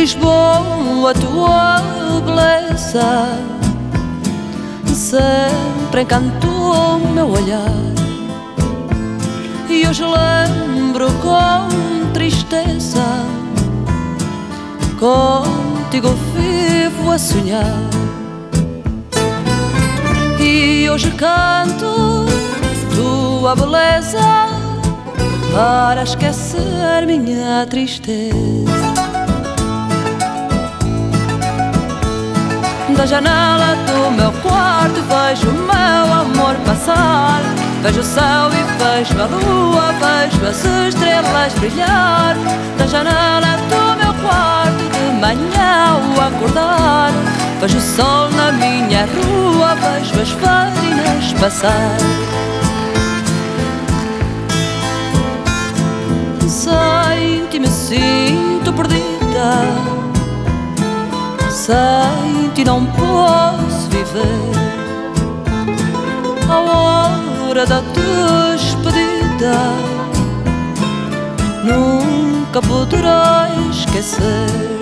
Lisboa, tua beleza sempre encantou o meu olhar, e hoje lembro com tristeza, contigo vivo a sonhar. E hoje canto tua beleza para esquecer minha tristeza. Da janela do meu quarto vejo o meu amor passar, vejo o céu e vejo a lua, vejo as estrelas brilhar. Da janela do meu quarto de manhã ao acordar, vejo o sol na minha rua, vejo as farinas passar. Sem ti me sinto perdida, sem ti não posso viver. A hora da despedida nunca poderei esquecer.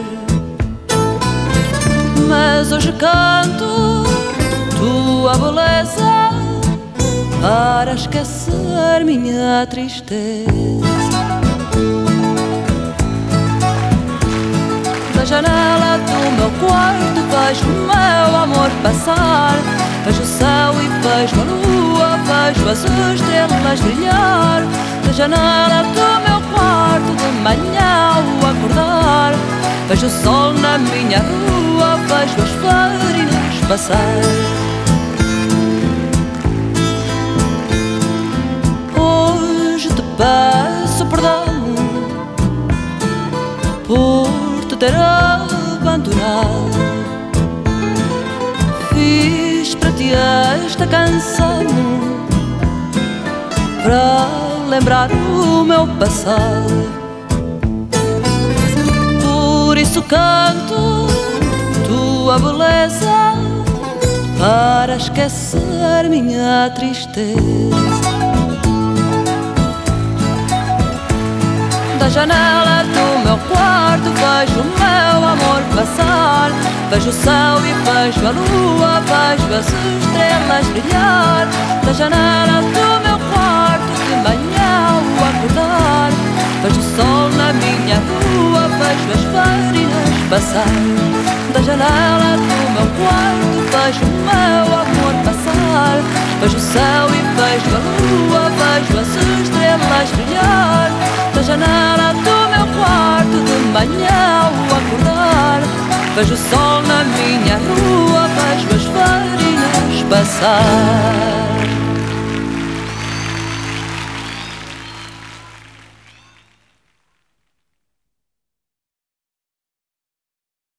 Mas hoje canto tua beleza para esquecer minha tristeza. Da janela do meu quarto vejo o meu amor passar, vejo o céu e vejo a lua, vejo as estrelas brilhar. Da janela do meu quarto de manhã ao acordar, vejo o sol na minha rua, vejo as farinas passar. Hoje te peço perdão por te ter abandonado. Fiz para ti esta canção para lembrar o meu passado. Por isso canto tua beleza para esquecer minha tristeza. Da janela do meu quarto vejo o meu amor passar, vejo o céu e vejo a lua, vejo as estrelas brilhar. Da janela do meu quarto de manhã ao acordar, vejo o sol na minha rua, vejo as farinas passar. Da janela do meu quarto vejo o meu amor passar, vejo o céu e vejo a lua, vejo as estrelas brilhar. Da janela do meu quarto de manhã ao acordar, vejo o sol na minha rua, vejo as farinas passar.